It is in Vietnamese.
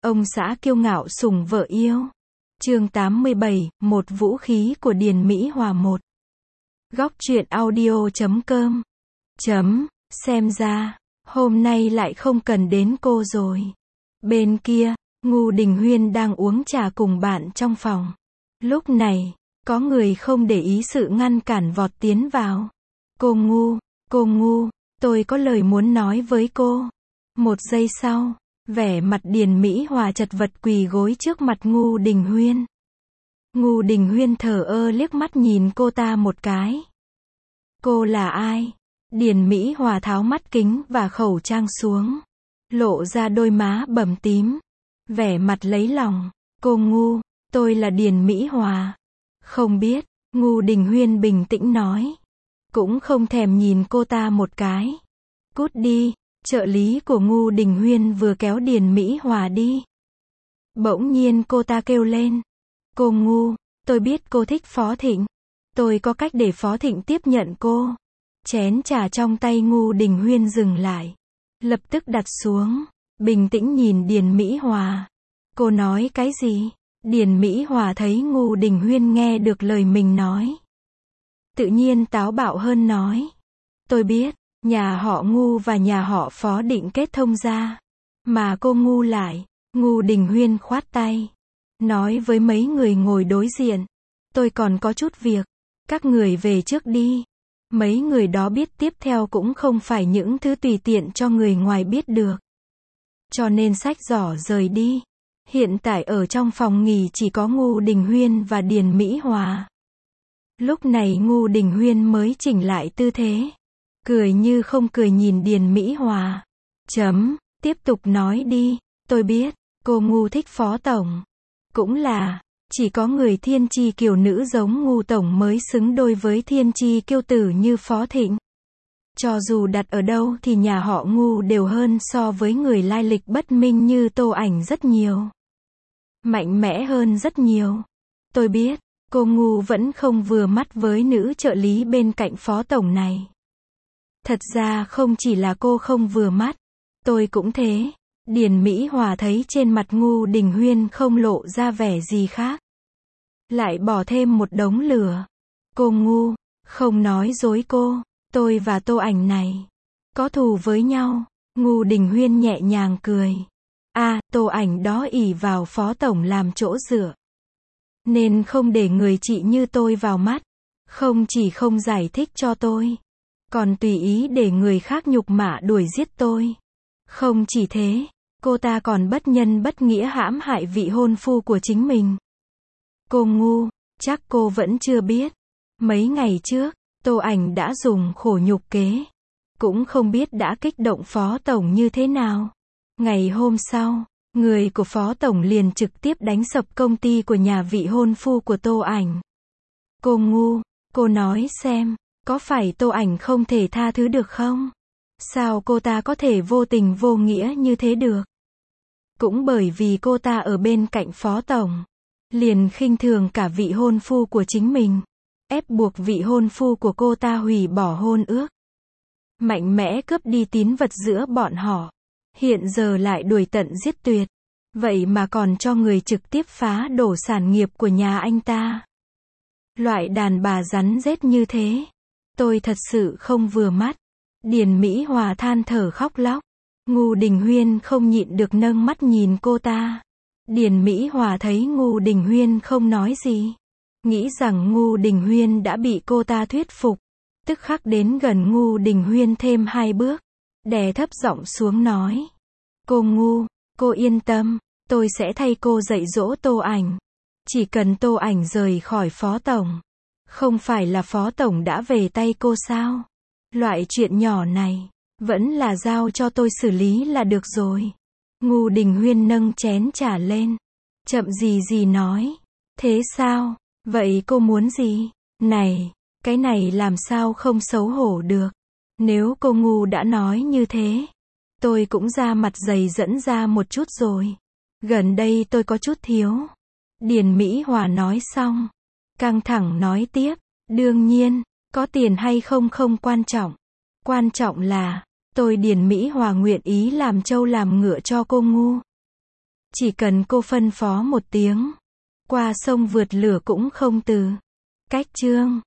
Ông xã kiêu ngạo sủng vợ yêu. Chương 87, một vũ khí của Điền Mỹ Hòa 1. Góc truyện audio.com. Xem ra, hôm nay lại không cần đến cô rồi. Bên kia, Ngô Đình Huyên đang uống trà cùng bạn trong phòng. Lúc này, có người không để ý sự ngăn cản vọt tiến vào. Cô Ngu, tôi có lời muốn nói với cô. Một giây sau, vẻ mặt Điền Mỹ Hòa chật vật quỳ gối trước mặt Ngô Đình Huyên. Ngô Đình Huyên thờ ơ liếc mắt nhìn cô ta một cái. Cô là ai? Điền Mỹ Hòa tháo mắt kính và khẩu trang xuống, lộ ra đôi má bầm tím, vẻ mặt lấy lòng. Cô Ngu, tôi là Điền Mỹ Hòa. Không biết, Ngô Đình Huyên bình tĩnh nói. Cũng không thèm nhìn cô ta một cái. Cút đi. Trợ lý của Ngô Đình Huyên vừa kéo Điền Mỹ Hòa đi. Bỗng nhiên cô ta kêu lên. Cô Ngu, tôi biết cô thích Phó Thịnh. Tôi có cách để Phó Thịnh tiếp nhận cô. Chén trà trong tay Ngô Đình Huyên dừng lại. Lập tức đặt xuống. Bình tĩnh nhìn Điền Mỹ Hòa. Cô nói cái gì? Điền Mỹ Hòa thấy Ngô Đình Huyên nghe được lời mình nói. Tự nhiên táo bạo hơn nói. Tôi biết. Nhà họ Ngô và nhà họ Phó định kết thông ra. Mà cô ngu lại. Ngô Đình Huyên khoát tay. Nói với mấy người ngồi đối diện. Tôi còn có chút việc. Các người về trước đi. Mấy người đó biết tiếp theo cũng không phải những thứ tùy tiện cho người ngoài biết được. Cho nên xách giỏ rời đi. Hiện tại ở trong phòng nghỉ chỉ có Ngô Đình Huyên và Điền Mỹ Hòa. Lúc này Ngô Đình Huyên mới chỉnh lại tư thế. Cười như không cười nhìn Điền Mỹ Hòa. Tiếp tục nói đi. Tôi biết, cô Ngu thích Phó Tổng. Cũng là, chỉ có người thiên chi kiều nữ giống Ngô Tổng mới xứng đôi với thiên chi kiêu tử như Phó Thịnh. Cho dù đặt ở đâu thì nhà họ Ngô đều hơn so với người lai lịch bất minh như Tô Ảnh rất nhiều. Mạnh mẽ hơn rất nhiều. Tôi biết, cô Ngu vẫn không vừa mắt với nữ trợ lý bên cạnh Phó Tổng này. Thật ra không chỉ là cô không vừa mắt, tôi cũng thế. Điền Mỹ Hòa thấy trên mặt Ngô Đình Huyên không lộ ra vẻ gì khác. Lại bỏ thêm một đống lửa. Cô Ngu, không nói dối cô, tôi và Tô Ảnh này có thù với nhau. Ngô Đình Huyên nhẹ nhàng cười. Tô Ảnh đó ỷ vào Phó Tổng làm chỗ dựa. Nên không để người chị như tôi vào mắt. Không chỉ không giải thích cho tôi, còn tùy ý để người khác nhục mạ đuổi giết tôi. Không chỉ thế, cô ta còn bất nhân bất nghĩa hãm hại vị hôn phu của chính mình. Cô Ngu, chắc cô vẫn chưa biết. Mấy ngày trước, Tô Ảnh đã dùng khổ nhục kế. Cũng không biết đã kích động Phó Tổng như thế nào. Ngày hôm sau, người của Phó Tổng liền trực tiếp đánh sập công ty của nhà vị hôn phu của Tô Ảnh. Cô Ngu, cô nói xem. Có phải Tô Ảnh không thể tha thứ được không? Sao cô ta có thể vô tình vô nghĩa như thế được? Cũng bởi vì cô ta ở bên cạnh Phó Tổng, liền khinh thường cả vị hôn phu của chính mình, ép buộc vị hôn phu của cô ta hủy bỏ hôn ước, mạnh mẽ cướp đi tín vật giữa bọn họ, hiện giờ lại đuổi tận giết tuyệt, vậy mà còn cho người trực tiếp phá đổ sản nghiệp của nhà anh ta. Loại đàn bà rắn rết như thế, tôi thật sự không vừa mắt. Điền Mỹ Hòa than thở khóc lóc. Ngô Đình Huyên không nhịn được nâng mắt nhìn cô ta. Điền Mỹ Hòa thấy Ngô Đình Huyên không nói gì, nghĩ rằng Ngô Đình Huyên đã bị cô ta thuyết phục, tức khắc đến gần Ngô Đình Huyên thêm 2 bước, đè thấp giọng xuống nói. Cô Ngu, cô yên tâm, tôi sẽ thay cô dạy dỗ Tô Ảnh. Chỉ cần Tô Ảnh rời khỏi Phó Tổng. Không phải là Phó Tổng đã về tay cô sao? Loại chuyện nhỏ này, vẫn là giao cho tôi xử lý là được rồi. Ngô Đình Huyên nâng chén trà lên. Chậm gì nói. Thế sao? Vậy cô muốn gì? Này, cái này làm sao không xấu hổ được. Nếu cô Ngu đã nói như thế, tôi cũng ra mặt dày dẫn ra một chút rồi. Gần đây tôi có chút thiếu. Điền Mỹ Hòa nói xong, căng thẳng nói tiếp. Đương nhiên, có tiền hay không không quan trọng. Quan trọng là, tôi Điền Mỹ Hòa nguyện ý làm trâu làm ngựa cho cô Ngu. Chỉ cần cô phân phó một tiếng, qua sông vượt lửa cũng không từ. Cách chương